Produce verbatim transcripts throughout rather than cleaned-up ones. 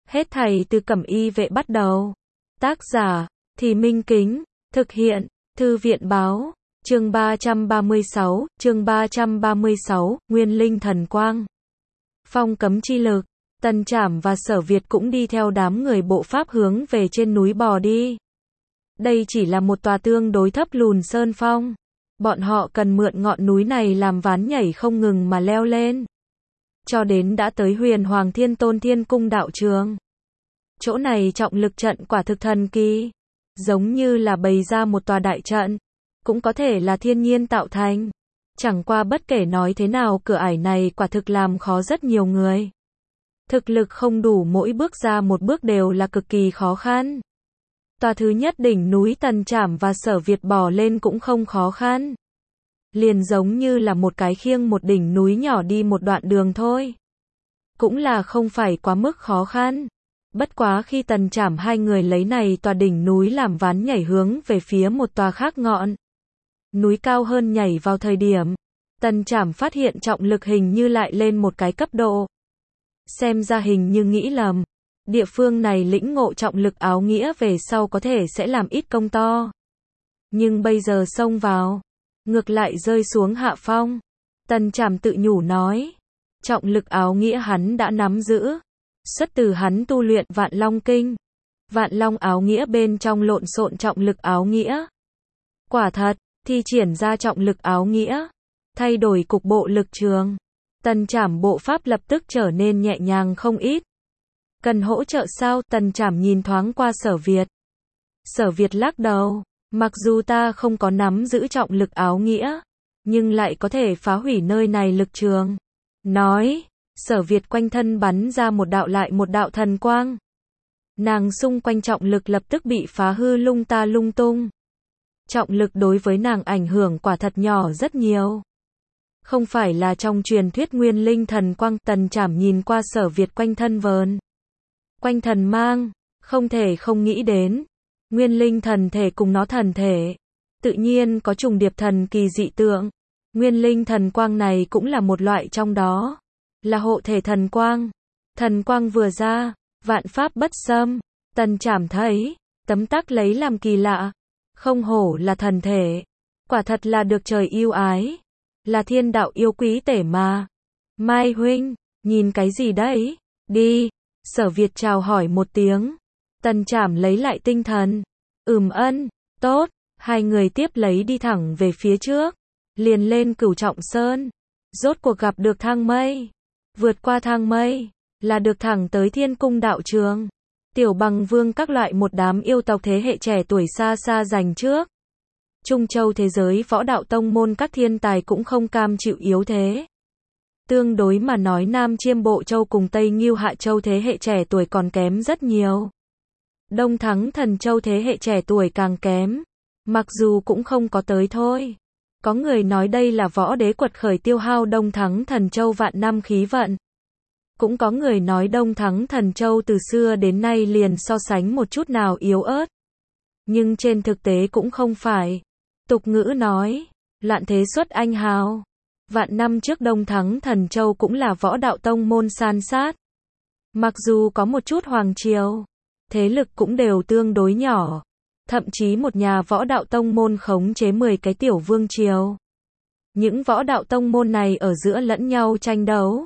Hết thảy từ Cẩm Y vệ bắt đầu. Tác giả, Thì Minh Kính, thực hiện, Thư viện báo, chương ba trăm ba mươi sáu, chương ba trăm ba mươi sáu, Nguyên Linh Thần Quang. Phong cấm chi lực, Tần Trảm và Sở Việt cũng đi theo đám người bộ pháp hướng về trên núi bò đi. Đây chỉ là một tòa tương đối thấp lùn sơn phong. Bọn họ cần mượn ngọn núi này làm ván nhảy không ngừng mà leo lên. Cho đến đã tới Huyền Hoàng Thiên Tôn Thiên Cung đạo trường. Chỗ này trọng lực trận quả thực thần kỳ. Giống như là bày ra một tòa đại trận. Cũng có thể là thiên nhiên tạo thành. Chẳng qua bất kể nói thế nào cửa ải này quả thực làm khó rất nhiều người. Thực lực không đủ mỗi bước ra một bước đều là cực kỳ khó khăn. Tòa thứ nhất đỉnh núi Tần Trảm và Sở Việt bò lên cũng không khó khăn. Liền giống như là một cái khiêng một đỉnh núi nhỏ đi một đoạn đường thôi. Cũng là không phải quá mức khó khăn. Bất quá khi Tần Trảm hai người lấy này tòa đỉnh núi làm ván nhảy hướng về phía một tòa khác ngọn núi cao hơn nhảy vào thời điểm, Tần Trảm phát hiện trọng lực hình như lại lên một cái cấp độ. Xem ra hình như nghĩ lầm. Địa phương này lĩnh ngộ trọng lực áo nghĩa về sau có thể sẽ làm ít công to. Nhưng bây giờ xông vào, ngược lại rơi xuống hạ phong. Tần Trảm tự nhủ nói. Trọng lực áo nghĩa hắn đã nắm giữ. Xuất từ hắn tu luyện Vạn Long Kinh. Vạn Long áo nghĩa bên trong lộn xộn trọng lực áo nghĩa. Quả thật, thi triển ra trọng lực áo nghĩa. Thay đổi cục bộ lực trường. Tần Trảm bộ pháp lập tức trở nên nhẹ nhàng không ít. Cần hỗ trợ sao? Tần Trảm nhìn thoáng qua Sở Việt. Sở Việt lắc đầu. Mặc dù ta không có nắm giữ trọng lực áo nghĩa, nhưng lại có thể phá hủy nơi này lực trường. Nói, Sở Việt quanh thân bắn ra một đạo lại một đạo thần quang. Nàng xung quanh trọng lực lập tức bị phá hư lung ta lung tung. Trọng lực đối với nàng ảnh hưởng quả thật nhỏ rất nhiều. Không phải là trong truyền thuyết Nguyên Linh Thần Quang. Tần Trảm nhìn qua Sở Việt quanh thân vờn quanh thần mang, không thể không nghĩ đến. Nguyên Linh thần thể cùng nó thần thể, tự nhiên có trùng điệp thần kỳ dị tượng. Nguyên Linh thần quang này cũng là một loại trong đó. Là hộ thể thần quang. Thần quang vừa ra, vạn pháp bất xâm. Tần Trảm thấy, tấm tắc lấy làm kỳ lạ. Không hổ là thần thể. Quả thật là được trời yêu ái. Là thiên đạo yêu quý tể mà. Mai huynh, nhìn cái gì đấy? Đi. Sở Việt chào hỏi một tiếng. Tần Trảm lấy lại tinh thần. Ừm ân, tốt. Hai người tiếp lấy đi thẳng về phía trước. Liền lên Cửu Trọng Sơn. Rốt cuộc gặp được thang mây. Vượt qua thang mây, là được thẳng tới Thiên Cung đạo trường. Tiểu Bằng Vương các loại một đám yêu tộc thế hệ trẻ tuổi xa xa giành trước. Trung Châu thế giới võ đạo tông môn các thiên tài cũng không cam chịu yếu thế. Tương đối mà nói Nam Chiêm Bộ Châu cùng Tây Ngưu Hạ Châu thế hệ trẻ tuổi còn kém rất nhiều. Đông Thắng Thần Châu thế hệ trẻ tuổi càng kém. Mặc dù cũng không có tới thôi. Có người nói đây là võ đế quật khởi tiêu hao Đông Thắng Thần Châu vạn năm khí vận. Cũng có người nói Đông Thắng Thần Châu từ xưa đến nay liền so sánh một chút nào yếu ớt. Nhưng trên thực tế cũng không phải. Tục ngữ nói, loạn thế xuất anh hào. Vạn năm trước Đông Thắng Thần Châu cũng là võ đạo tông môn san sát. Mặc dù có một chút hoàng triều, thế lực cũng đều tương đối nhỏ. Thậm chí một nhà võ đạo tông môn khống chế mười cái tiểu vương triều. Những võ đạo tông môn này ở giữa lẫn nhau tranh đấu.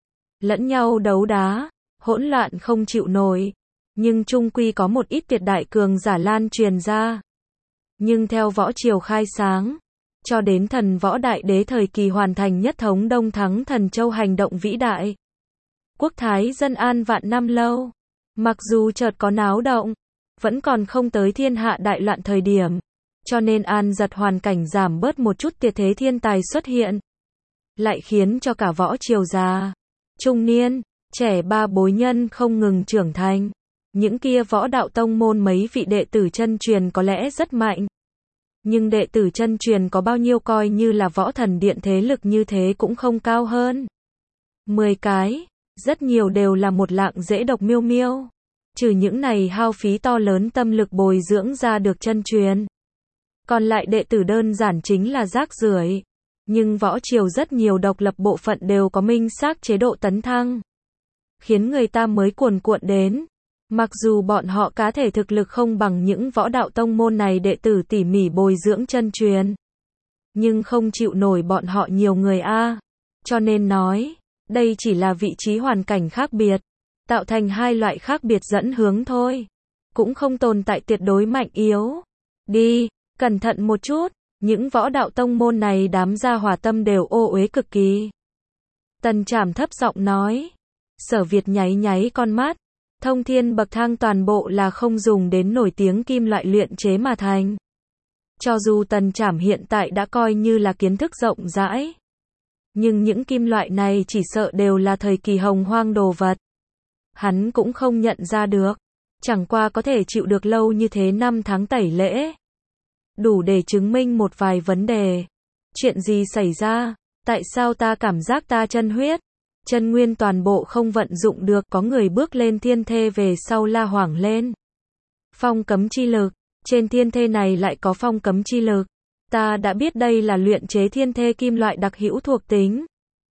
Lẫn nhau đấu đá, hỗn loạn không chịu nổi. Nhưng chung quy có một ít tuyệt đại cường giả lan truyền ra. Nhưng theo võ triều khai sáng, cho đến thần võ đại đế thời kỳ hoàn thành nhất thống Đông Thắng Thần Châu hành động vĩ đại. Quốc thái dân an vạn năm lâu. Mặc dù chợt có náo động, vẫn còn không tới thiên hạ đại loạn thời điểm. Cho nên an giật hoàn cảnh giảm bớt một chút tuyệt thế thiên tài xuất hiện. Lại khiến cho cả võ triều già, trung niên, trẻ ba bối nhân không ngừng trưởng thành. Những kia võ đạo tông môn mấy vị đệ tử chân truyền có lẽ rất mạnh. Nhưng đệ tử chân truyền có bao nhiêu coi như là võ thần điện thế lực như thế cũng không cao hơn. Mười cái, rất nhiều đều là một lạng dễ độc miêu miêu. Trừ những này hao phí to lớn tâm lực bồi dưỡng ra được chân truyền. Còn lại đệ tử đơn giản chính là rác rưởi. Nhưng võ triều rất nhiều độc lập bộ phận đều có minh xác chế độ tấn thăng. Khiến người ta mới cuồn cuộn đến. Mặc dù bọn họ cá thể thực lực không bằng những võ đạo tông môn này đệ tử tỉ mỉ bồi dưỡng chân truyền, nhưng không chịu nổi bọn họ nhiều người a. Cho nên nói, đây chỉ là vị trí hoàn cảnh khác biệt, tạo thành hai loại khác biệt dẫn hướng thôi. Cũng không tồn tại tuyệt đối mạnh yếu. Đi, cẩn thận một chút, những võ đạo tông môn này đám gia hỏa tâm đều ô uế cực kỳ. Tần Trảm thấp giọng nói. Sở Việt nháy nháy con mắt. Thông thiên bậc thang toàn bộ là không dùng đến nổi tiếng kim loại luyện chế mà thành. Cho dù Tần Trảm hiện tại đã coi như là kiến thức rộng rãi, nhưng những kim loại này chỉ sợ đều là thời kỳ hồng hoang đồ vật. Hắn cũng không nhận ra được. Chẳng qua có thể chịu được lâu như thế năm tháng tẩy lễ, đủ để chứng minh một vài vấn đề. Chuyện gì xảy ra? Tại sao ta cảm giác ta chân huyết, chân nguyên toàn bộ không vận dụng được? Có người bước lên thiên thê về sau la hoảng lên. Phong cấm chi lực, trên thiên thê này lại có phong cấm chi lực. Ta đã biết đây là luyện chế thiên thê kim loại đặc hữu thuộc tính.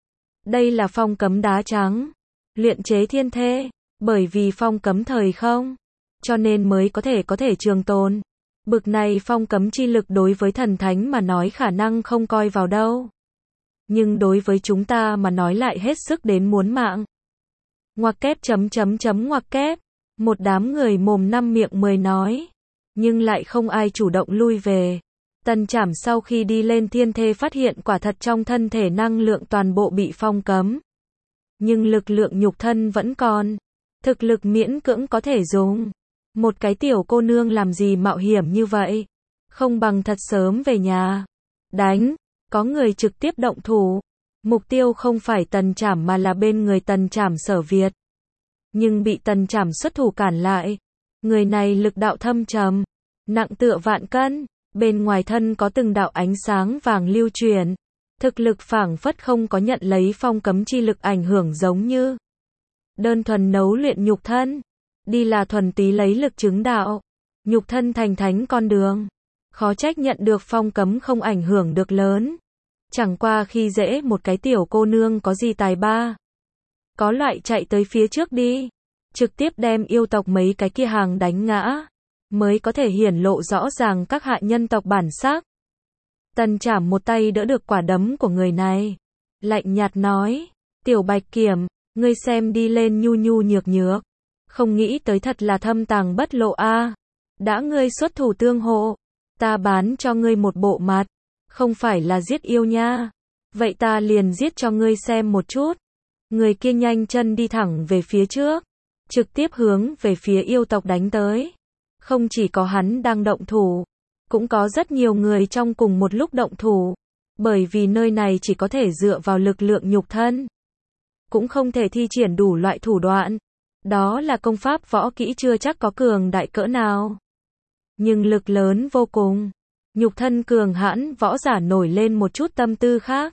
Đây là phong cấm đá trắng. Luyện chế thiên thê, bởi vì phong cấm thời không, cho nên mới có thể có thể trường tồn. Bực này phong cấm chi lực đối với thần thánh mà nói khả năng không coi vào đâu. Nhưng đối với chúng ta mà nói lại hết sức đến muốn mạng. Ngoặc kép chấm chấm chấm ngoặc kép. Một đám người mồm năm miệng mười nói. Nhưng lại không ai chủ động lui về. Tần Trảm sau khi đi lên thiên thê phát hiện quả thật trong thân thể năng lượng toàn bộ bị phong cấm. Nhưng lực lượng nhục thân vẫn còn. Thực lực miễn cưỡng có thể dùng. Một cái tiểu cô nương làm gì mạo hiểm như vậy? Không bằng thật sớm về nhà. Đánh. Có người trực tiếp động thủ. Mục tiêu không phải Tần Trảm mà là bên người Tần Trảm Sở Việt. Nhưng bị Tần Trảm xuất thủ cản lại. Người này lực đạo thâm trầm, nặng tựa vạn cân. Bên ngoài thân có từng đạo ánh sáng vàng lưu truyền. Thực lực phảng phất không có nhận lấy phong cấm chi lực ảnh hưởng, giống như đơn thuần nấu luyện nhục thân. Đi là thuần túy lấy lực chứng đạo. Nhục thân thành thánh con đường. Khó trách nhận được phong cấm không ảnh hưởng được lớn. Chẳng qua khi dễ một cái tiểu cô nương có gì tài ba. Có loại chạy tới phía trước đi. Trực tiếp đem yêu tộc mấy cái kia hàng đánh ngã. Mới có thể hiển lộ rõ ràng các hạ nhân tộc bản sắc. Tần Trảm một tay đỡ được quả đấm của người này. Lạnh nhạt nói. Tiểu Bạch Kiểm, ngươi xem đi lên nhu nhu nhược nhược. Không nghĩ tới thật là thâm tàng bất lộ a. Đã ngươi xuất thủ tương hộ, ta bán cho ngươi một bộ mặt. Không phải là giết yêu nha. Vậy ta liền giết cho ngươi xem một chút. Người kia nhanh chân đi thẳng về phía trước. Trực tiếp hướng về phía yêu tộc đánh tới. Không chỉ có hắn đang động thủ. Cũng có rất nhiều người trong cùng một lúc động thủ. Bởi vì nơi này chỉ có thể dựa vào lực lượng nhục thân. Cũng không thể thi triển đủ loại thủ đoạn. Đó là công pháp võ kỹ chưa chắc có cường đại cỡ nào. Nhưng lực lớn vô cùng. Nhục thân cường hãn võ giả nổi lên một chút tâm tư khác.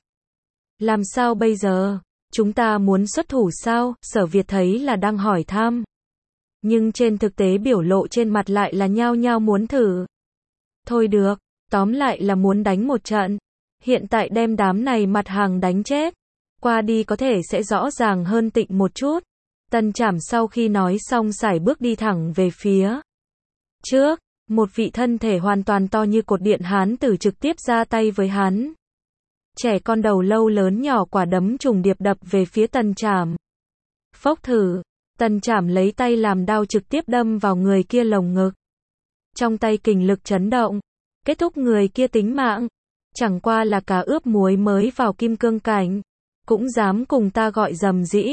Làm sao bây giờ? Chúng ta muốn xuất thủ sao? Sở Việt thấy là đang hỏi thăm. Nhưng trên thực tế biểu lộ trên mặt lại là nhao nhao muốn thử. Thôi được, tóm lại là muốn đánh một trận. Hiện tại đem đám này mặt hàng đánh chết. Qua đi có thể sẽ rõ ràng hơn tịnh một chút. Tần Trảm sau khi nói xong sải bước đi thẳng về phía trước. Một vị thân thể hoàn toàn to như cột điện hán tử trực tiếp ra tay với hắn. Trẻ con đầu lâu lớn nhỏ quả đấm trùng điệp đập về phía Tần Trảm. Phốc thử, Tần Trảm lấy tay làm đao trực tiếp đâm vào người kia lồng ngực. Trong tay kình lực chấn động, kết thúc người kia tính mạng. Chẳng qua là cá ướp muối mới vào kim cương cảnh, cũng dám cùng ta gọi dầm dĩ.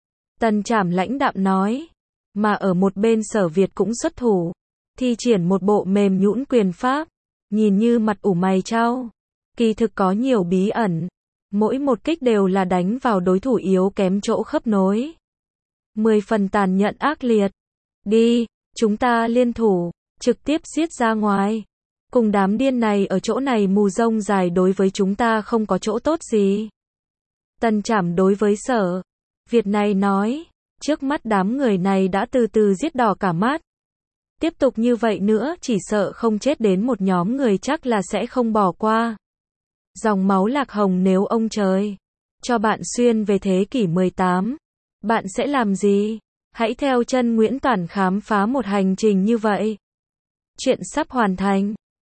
Tần Trảm lãnh đạm nói. Mà ở một bên Sở Việt cũng xuất thủ. Thi triển một bộ mềm nhũn quyền pháp. Nhìn như mặt ủ mày trao. Kỳ thực có nhiều bí ẩn. Mỗi một kích đều là đánh vào đối thủ yếu kém chỗ khớp nối. Mười phần tàn nhẫn ác liệt. Đi, chúng ta liên thủ. Trực tiếp giết ra ngoài. Cùng đám điên này ở chỗ này mù rông dài đối với chúng ta không có chỗ tốt gì. Tần Trảm đối với Sở Việt này nói. Trước mắt đám người này đã từ từ giết đỏ cả mắt. Tiếp tục như vậy nữa chỉ sợ không chết đến một nhóm người chắc là sẽ không bỏ qua. Dòng máu lạc hồng nếu ông trời cho bạn xuyên về thế kỷ mười tám, bạn sẽ làm gì? Hãy theo chân Nguyễn Toản khám phá một hành trình như vậy. Chuyện sắp hoàn thành.